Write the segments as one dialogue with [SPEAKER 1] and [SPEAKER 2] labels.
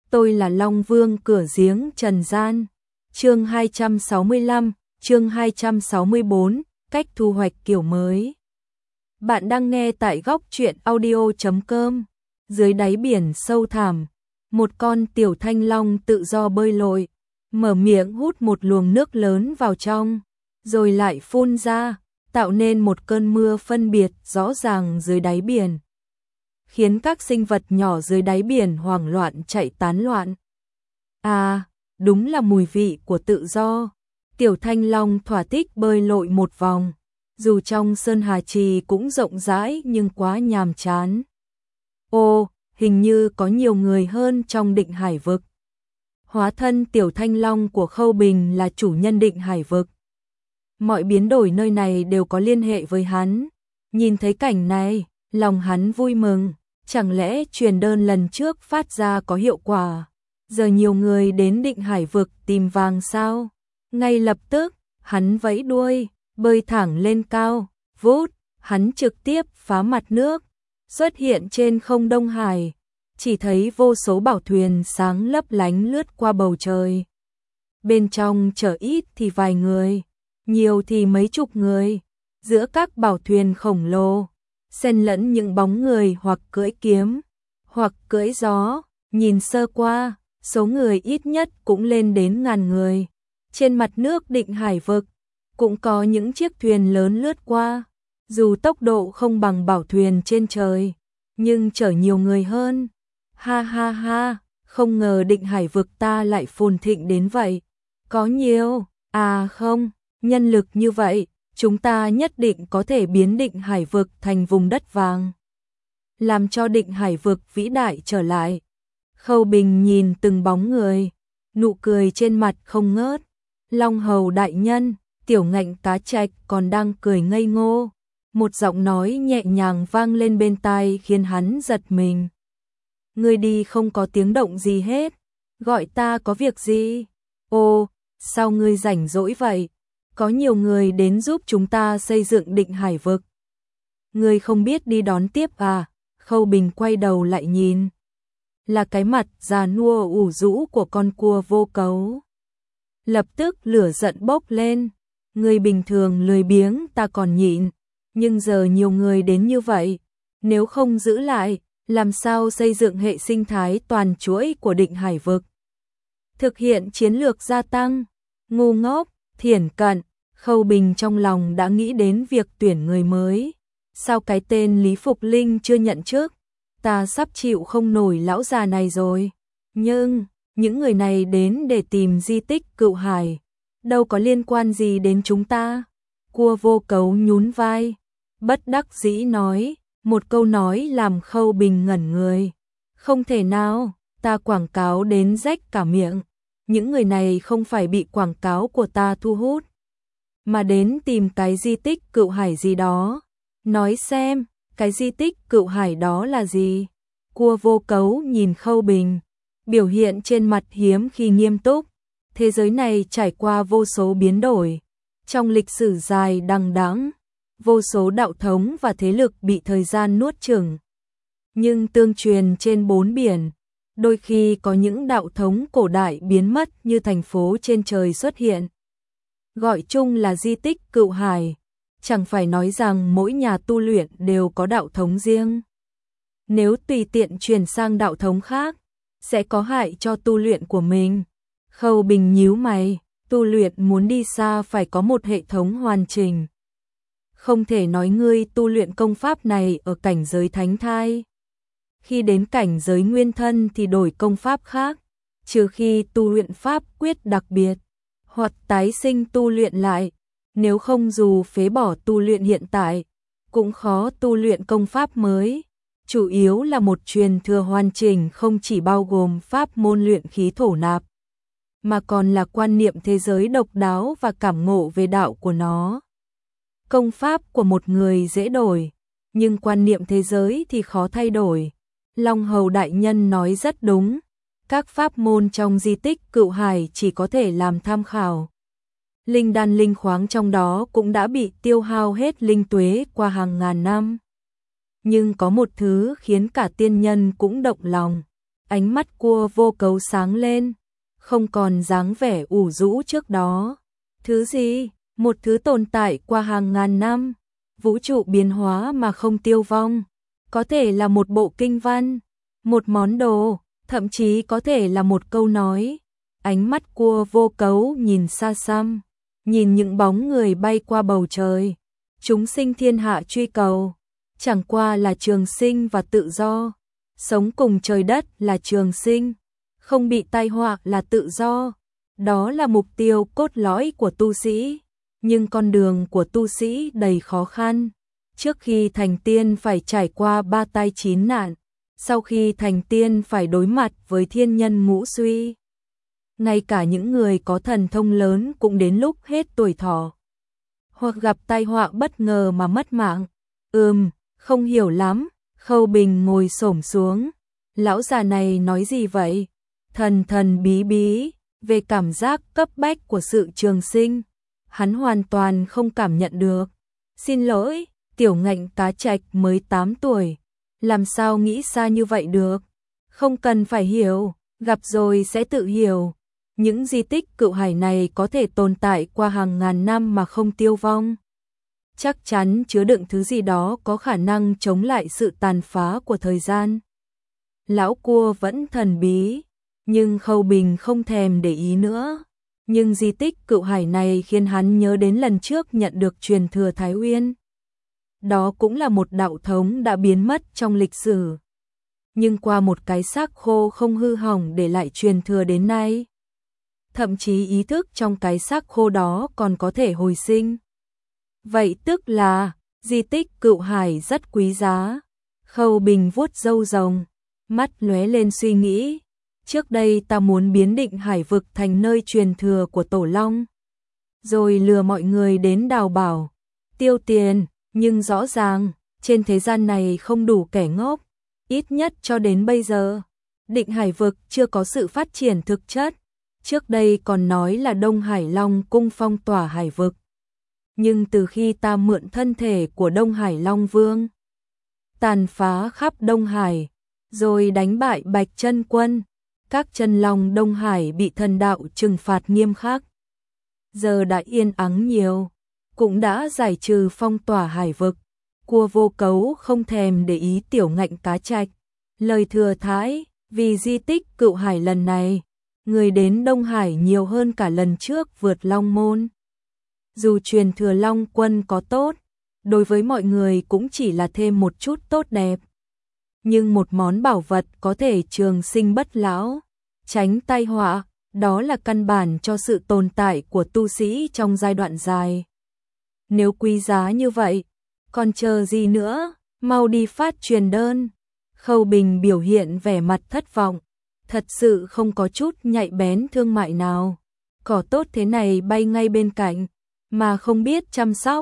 [SPEAKER 1] tôi là Long Vương cửa giếng trần gian. Chương 265, chương 264, cách thu hoạch kiểu mới. Bạn đang nghe tại góc truyện audio.com. Dưới đáy biển sâu thẳm, một con tiểu thanh long tự do bơi lội, mở miệng hút một luồng nước lớn vào trong, rồi lại phun ra, tạo nên một cơn mưa phân biệt rõ ràng dưới đáy biển, khiến các sinh vật nhỏ dưới đáy biển hoảng loạn chạy tán loạn. À, đúng là mùi vị của tự do. Tiểu thanh long thỏa thích bơi lội một vòng, dù trong Sơn Hà Trì cũng rộng rãi nhưng quá nhàm chán. Ô, hình như có nhiều người hơn trong Định Hải vực. Hóa thân tiểu thanh long của Khâu Bình là chủ nhân Định Hải vực. Mọi biến đổi nơi này đều có liên hệ với hắn. Nhìn thấy cảnh này, lòng hắn vui mừng, chẳng lẽ truyền đơn lần trước phát ra có hiệu quả? Giờ nhiều người đến Định Hải vực tìm vàng sao? Ngay lập tức, hắn vẫy đuôi, bơi thẳng lên cao, vút, hắn trực tiếp phá mặt nước, xuất hiện trên không Đông Hải, chỉ thấy vô số bảo thuyền sáng lấp lánh lướt qua bầu trời. Bên trong chở ít thì vài người, nhiều thì mấy chục người, giữa các bảo thuyền khổng lồ, xen lẫn những bóng người hoặc cưỡi kiếm, hoặc cưỡi gió, nhìn sơ qua, số người ít nhất cũng lên đến ngàn người. Trên mặt nước Định Hải vực, cũng có những chiếc thuyền lớn lướt qua, dù tốc độ không bằng bảo thuyền trên trời, nhưng chở nhiều người hơn. Ha ha ha, không ngờ Định Hải vực ta lại phồn thịnh đến vậy. Có nhiều, à không, nhân lực như vậy, chúng ta nhất định có thể biến Định Hải vực thành vùng đất vàng, làm cho Định Hải vực vĩ đại trở lại. Khâu Bình nhìn từng bóng người, nụ cười trên mặt không ngớt. Long hầu đại nhân, tiểu ngạnh cá trạch còn đang cười ngây ngô. Một giọng nói nhẹ nhàng vang lên bên tai khiến hắn giật mình. Ngươi đi không có tiếng động gì hết, gọi ta có việc gì? Ô, sao ngươi rảnh rỗi vậy? Có nhiều người đến giúp chúng ta xây dựng Định Hải vực. Ngươi không biết đi đón tiếp à? Khâu Bình quay đầu lại nhìn, là cái mặt già nua ủ rũ của con cua Vô Cấu. Lập tức lửa giận bốc lên. Người bình thường lười biếng ta còn nhịn, nhưng giờ nhiều người đến như vậy, nếu không giữ lại, làm sao xây dựng hệ sinh thái toàn chuỗi của Định Hải vực? Thực hiện chiến lược gia tăng, ngu ngốc, thiển cận. Khâu Bình trong lòng đã nghĩ đến việc tuyển người mới. Sao cái tên Lý Phục Linh chưa nhận chức? Ta sắp chịu không nổi lão già này rồi. Nhưng những người này đến để tìm di tích Cựu Hải, đâu có liên quan gì đến chúng ta. Cua Vô Cấu nhún vai, bất đắc dĩ nói, một câu nói làm Khâu Bình ngẩn người. Không thể nào, ta quảng cáo đến rách cả miệng. Những người này không phải bị quảng cáo của ta thu hút, mà đến tìm cái di tích Cựu Hải gì đó. Nói xem, cái di tích Cựu Hải đó là gì? Cua Vô Cấu nhìn Khâu Bình, biểu hiện trên mặt hiếm khi nghiêm túc. Thế giới này trải qua vô số biến đổi, trong lịch sử dài đằng đẵng, vô số đạo thống và thế lực bị thời gian nuốt chửng. Nhưng tương truyền trên bốn biển, đôi khi có những đạo thống cổ đại biến mất như thành phố trên trời xuất hiện. Gọi chung là di tích Cựu Hải, chẳng phải nói rằng mỗi nhà tu luyện đều có đạo thống riêng. Nếu tùy tiện chuyển sang đạo thống khác, sẽ có hại cho tu luyện của mình. Khâu Bình nhíu mày, tu luyện muốn đi xa phải có một hệ thống hoàn chỉnh. Không thể nói ngươi tu luyện công pháp này ở cảnh giới thánh thai, khi đến cảnh giới nguyên thân thì đổi công pháp khác, trừ khi tu luyện pháp quyết đặc biệt, hoặc tái sinh tu luyện lại, nếu không dù phế bỏ tu luyện hiện tại, cũng khó tu luyện công pháp mới. Chủ yếu là một truyền thừa hoàn chỉnh không chỉ bao gồm pháp môn luyện khí thổ nạp, mà còn là quan niệm thế giới độc đáo và cảm ngộ về đạo của nó. Công pháp của một người dễ đổi, nhưng quan niệm thế giới thì khó thay đổi. Long hầu đại nhân nói rất đúng, các pháp môn trong di tích Cựu Hải chỉ có thể làm tham khảo. Linh đan linh khoáng trong đó cũng đã bị tiêu hao hết linh tuế qua hàng ngàn năm. Nhưng có một thứ khiến cả tiên nhân cũng động lòng, Ánh mắt Cua Vô Cấu sáng lên, không còn dáng vẻ ủ rũ trước đó. Thứ gì? Một thứ tồn tại qua hàng ngàn năm, vũ trụ biến hóa mà không tiêu vong. Có thể là một bộ kinh văn, một món đồ, thậm chí có thể là một câu nói. Ánh mắt Cua Vô Cấu nhìn xa xăm, nhìn những bóng người bay qua bầu trời. Chúng sinh thiên hạ truy cầu, chẳng qua là trường sinh và tự do. Sống cùng trời đất là trường sinh, không bị tai họa là tự do. Đó là mục tiêu cốt lõi của tu sĩ. Nhưng con đường của tu sĩ đầy khó khăn. Trước khi thành tiên phải trải qua 3 tai 9 nạn. Sau khi thành tiên phải đối mặt với thiên nhân ngũ suy. Ngay cả những người có thần thông lớn cũng đến lúc hết tuổi thọ, hoặc gặp tai họa bất ngờ mà mất mạng. Không hiểu lắm. Khâu Bình ngồi xổm xuống. Lão già này nói gì vậy? Thần thần bí bí, về cảm giác cấp bách của sự trường sinh, hắn hoàn toàn không cảm nhận được. Xin lỗi, Tiểu Ngạnh Cá Trạch mới 8 tuổi, làm sao nghĩ xa như vậy được? Không cần phải hiểu, gặp rồi sẽ tự hiểu. Những di tích Cựu Hải này có thể tồn tại qua hàng ngàn năm mà không tiêu vong. Chắc chắn chứa đựng thứ gì đó có khả năng chống lại sự tàn phá của thời gian. Lão Cua vẫn thần bí, nhưng Khâu Bình không thèm để ý nữa. Nhưng di tích Cựu Hải này khiến hắn nhớ đến lần trước nhận được truyền thừa Thái Uyên. Đó cũng là một đạo thống đã biến mất trong lịch sử. Nhưng qua một cái xác khô không hư hỏng để lại truyền thừa đến nay. Thậm chí ý thức trong cái xác khô đó còn có thể hồi sinh. Vậy tức là, di tích Cựu Hải rất quý giá. Khâu Bình vuốt râu rồng, mắt lóe lên suy nghĩ. Trước đây ta muốn biến Định Hải vực thành nơi truyền thừa của Tổ Long. Rồi lừa mọi người đến đào bảo, tiêu tiền, nhưng rõ ràng, trên thế gian này không đủ kẻ ngốc. Ít nhất cho đến bây giờ, Định Hải vực chưa có sự phát triển thực chất. Trước đây còn nói là Đông Hải Long cung phong tỏa hải vực. Nhưng từ khi ta mượn thân thể của Đông Hải Long Vương, tàn phá khắp Đông Hải, rồi đánh bại Bạch Chân Quân, các chân long Đông Hải bị thần đạo trừng phạt nghiêm khắc. Giờ đã yên ắng nhiều, cũng đã giải trừ phong tỏa hải vực. Cua Vô Cấu không thèm để ý Tiểu Ngạnh Cá Trạch. Lời thừa thãi, vì di tích Cựu Hải lần này, người đến Đông Hải nhiều hơn cả lần trước vượt Long Môn. Dù truyền thừa Long Quân có tốt, đối với mọi người cũng chỉ là thêm một chút tốt đẹp. Nhưng một món bảo vật có thể trường sinh bất lão, tránh tai họa, đó là căn bản cho sự tồn tại của tu sĩ trong giai đoạn dài. Nếu quý giá như vậy, còn chờ gì nữa, mau đi phát truyền đơn. Khâu Bình biểu hiện vẻ mặt thất vọng, thật sự không có chút nhạy bén thương mại nào. Cỏ tốt thế này bay ngay bên cạnh, mà không biết chăm sóc.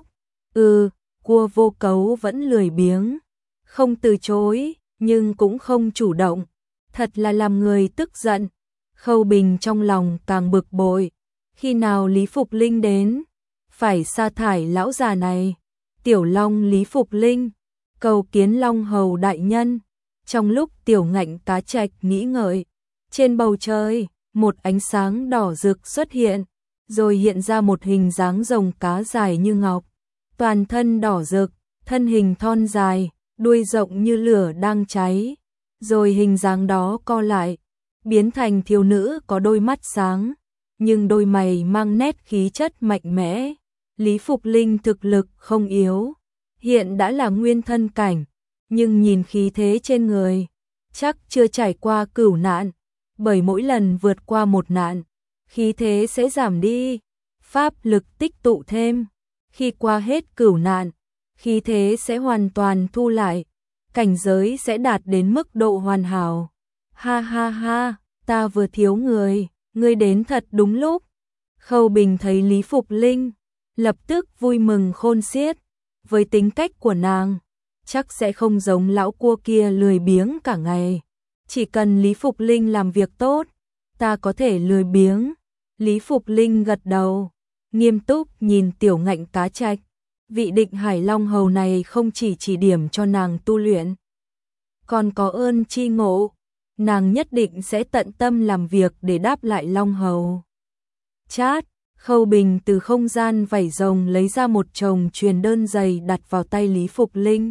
[SPEAKER 1] Cua Vô Cấu vẫn lười biếng, không từ chối, nhưng cũng không chủ động. Thật là làm người tức giận. Khâu Bình trong lòng càng bực bội. Khi nào Lý Phục Linh đến, phải sa thải lão già này. Tiểu Long Lý Phục Linh, cầu kiến Long Hầu đại nhân. Trong lúc Tiểu Ngạnh Cá Trạch nghĩ ngợi, trên bầu trời, một ánh sáng đỏ rực xuất hiện, rồi hiện ra một hình dáng rồng cá dài như ngọc, toàn thân đỏ rực, thân hình thon dài, đuôi rộng như lửa đang cháy, rồi hình dáng đó co lại, biến thành thiếu nữ có đôi mắt sáng, nhưng đôi mày mang nét khí chất mạnh mẽ. Lý Phục Linh thực lực không yếu, hiện đã là nguyên thân cảnh, nhưng nhìn khí thế trên người, chắc chưa trải qua cửu nạn, bởi mỗi lần vượt qua một nạn, khí thế sẽ giảm đi, pháp lực tích tụ thêm, khi qua hết cửu nạn, khí thế sẽ hoàn toàn thu lại, cảnh giới sẽ đạt đến mức độ hoàn hảo. Ha ha ha, ta vừa thiếu người, ngươi đến thật đúng lúc. Khâu Bình thấy Lý Phục Linh, lập tức vui mừng khôn xiết, với tính cách của nàng, chắc sẽ không giống lão cua kia lười biếng cả ngày. Chỉ cần Lý Phục Linh làm việc tốt, ta có thể lười biếng. Lý Phục Linh gật đầu, nghiêm túc nhìn Tiểu Ngạnh Cá Trạch. Vị Định Hải Long Hầu này không chỉ điểm cho nàng tu luyện, còn có ơn chi ngộ. nàng nhất định sẽ tận tâm làm việc để đáp lại Long Hầu. Chát, Khâu Bình từ không gian vảy rồng lấy ra một chồng truyền đơn dày đặt vào tay Lý Phục Linh.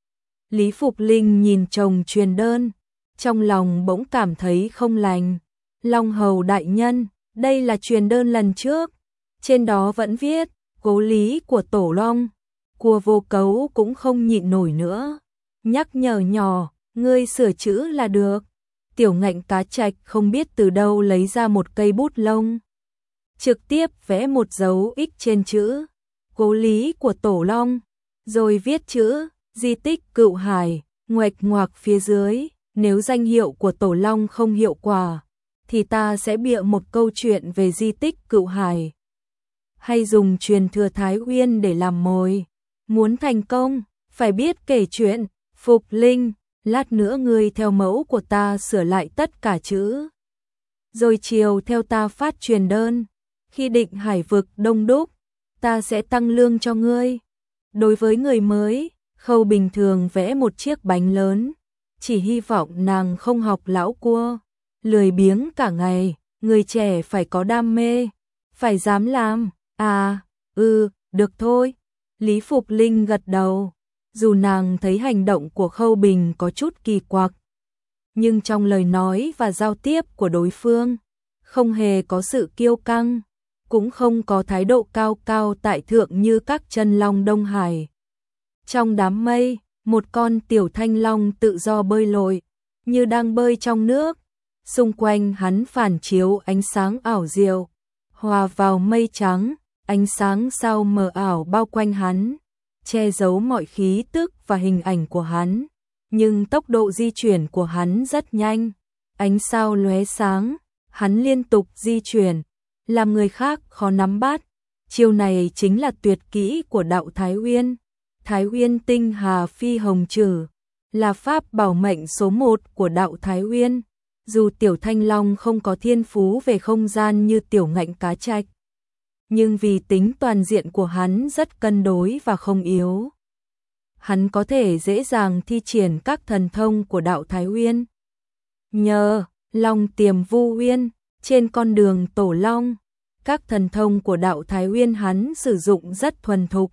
[SPEAKER 1] Lý Phục Linh nhìn chồng truyền đơn, trong lòng bỗng cảm thấy không lành. Long Hầu đại nhân, đây là truyền đơn lần trước, trên đó vẫn viết, cố lý của Tổ Long. Cua Vô Cấu cũng không nhịn nổi nữa, nhắc nhở nhỏ, ngươi sửa chữ là được. Tiểu Ngạnh Cá Trạch không biết từ đâu lấy ra một cây bút lông, trực tiếp vẽ một dấu X trên chữ cố lý của Tổ Long, rồi viết chữ di tích Cựu Hải, ngoạch ngoạc phía dưới, nếu danh hiệu của Tổ Long không hiệu quả, thì ta sẽ bịa một câu chuyện về di tích Cựu Hải, hay dùng truyền thừa Thái Uyên để làm mồi. Muốn thành công, phải biết kể chuyện. Phục Linh, lát nữa ngươi theo mẫu của ta sửa lại tất cả chữ, rồi chiều theo ta phát truyền đơn. Khi Định Hải vực đông đúc, ta sẽ tăng lương cho ngươi. Đối với người mới, Khâu bình thường vẽ một chiếc bánh lớn, chỉ hy vọng nàng không học lão Cua, lười biếng cả ngày. Người trẻ phải có đam mê, phải dám làm. À, được thôi. Lý Phục Linh gật đầu, dù nàng thấy hành động của Khâu Bình có chút kỳ quặc, nhưng trong lời nói và giao tiếp của đối phương, không hề có sự kiêu căng, cũng không có thái độ cao cao tại thượng như các chân long Đông Hải. Trong đám mây, một con tiểu thanh long tự do bơi lội, như đang bơi trong nước, xung quanh hắn phản chiếu ánh sáng ảo diệu, hòa vào mây trắng. Ánh sáng sao mờ ảo bao quanh hắn, che giấu mọi khí tức và hình ảnh của hắn, nhưng tốc độ di chuyển của hắn rất nhanh. Ánh sao lóe sáng, hắn liên tục di chuyển, làm người khác khó nắm bắt. Chiêu này chính là tuyệt kỹ của đạo Thái Uyên. Thái Uyên Tinh Hà Phi Hồng Trử là pháp bảo mệnh số 1 của đạo Thái Uyên. Dù tiểu thanh long không có thiên phú về không gian như tiểu Ngạnh Cá Trạch, nhưng vì tính toàn diện của hắn rất cân đối và không yếu, hắn có thể dễ dàng thi triển các thần thông của đạo Thái Uyên. Nhờ Long Tiềm Vu Uyên, trên con đường Tổ Long, các thần thông của đạo Thái Uyên hắn sử dụng rất thuần thục.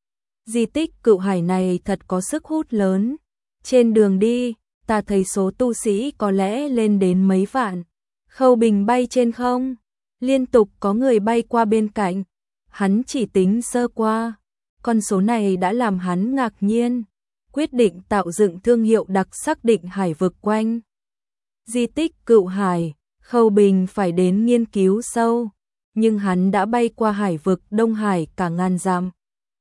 [SPEAKER 1] Di tích Cựu Hải này thật có sức hút lớn. Trên đường đi, ta thấy số tu sĩ có lẽ lên đến mấy vạn. Khâu Bình bay trên không, liên tục có người bay qua bên cạnh, hắn chỉ tính sơ qua, con số này đã làm hắn ngạc nhiên, quyết định tạo dựng thương hiệu đặc sắc Định Hải vực quanh di tích Cựu Hải. Khâu Bình phải đến nghiên cứu sâu, nhưng hắn đã bay qua hải vực Đông Hải cả ngàn dặm,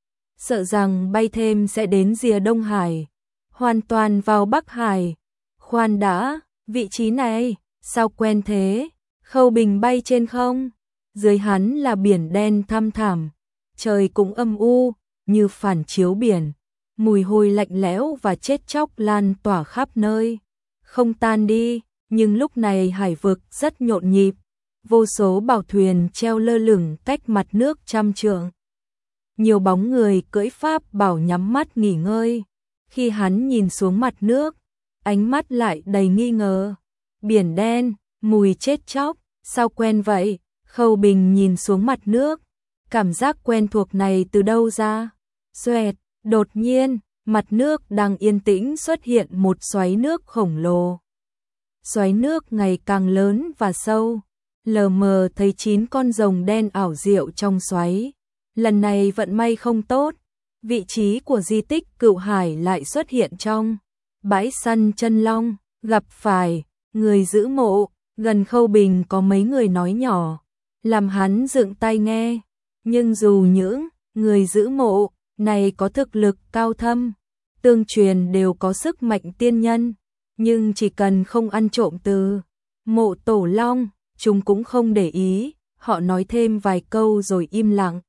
[SPEAKER 1] sợ rằng bay thêm sẽ đến rìa Đông Hải, hoàn toàn vào Bắc Hải. Khoan đã, vị trí này sao quen thế? Khâu Bình bay trên không, dưới hắn là biển đen thăm thẳm, trời cũng âm u, như phản chiếu biển, mùi hôi lạnh lẽo và chết chóc lan tỏa khắp nơi, không tan đi. Nhưng lúc này hải vực rất nhộn nhịp, vô số bảo thuyền treo lơ lửng cách mặt nước trăm trượng. Nhiều bóng người cưỡi pháp bảo nhắm mắt nghỉ ngơi. Khi hắn nhìn xuống mặt nước, ánh mắt lại đầy nghi ngờ. Biển đen, mùi chết chóc, sao quen vậy? Khâu Bình nhìn xuống mặt nước, cảm giác quen thuộc này từ đâu ra? Xoẹt, đột nhiên, mặt nước đang yên tĩnh xuất hiện một xoáy nước khổng lồ. Xoáy nước ngày càng lớn và sâu, lờ mờ thấy 9 con rồng đen ảo diệu trong xoáy. Lần này vận may không tốt, vị trí của di tích Cựu Hải lại xuất hiện trong bãi săn chân long, gặp phải người giữ mộ. Gần Khâu Bình có mấy người nói nhỏ, làm hắn dựng tai nghe, nhưng dù những người giữ mộ này có thực lực cao thâm, tương truyền đều có sức mạnh tiên nhân, nhưng chỉ cần không ăn trộm từ mộ Tổ Long, chúng cũng không để ý. Họ nói thêm vài câu rồi im lặng,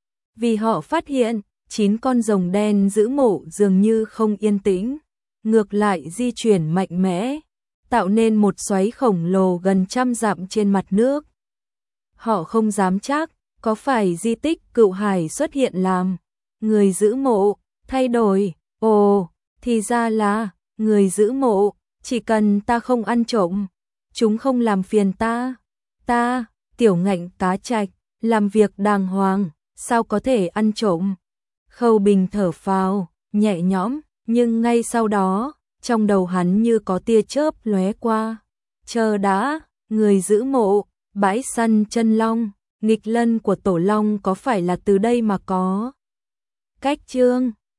[SPEAKER 1] vì họ phát hiện 9 con rồng đen giữ mộ dường như không yên tĩnh, ngược lại di chuyển mạnh mẽ, tạo nên một xoáy khổng lồ gần trăm dặm trên mặt nước. Họ không dám chắc có phải di tích Cựu Hải xuất hiện làm người giữ mộ thay đổi. Ồ, thì ra là người giữ mộ. Chỉ cần ta không ăn trộm, chúng không làm phiền ta. Ta, Tiểu Ngạnh Tá Trạch, làm việc đàng hoàng, sao có thể ăn trộm? Khâu Bình thở phào, nhẹ nhõm, nhưng ngay sau đó, trong đầu hắn như có tia chớp lóe qua. Chờ đã, người giữ mộ, bãi săn chân long, nghịch lân của Tổ Long có phải là từ đây mà có? Cách chương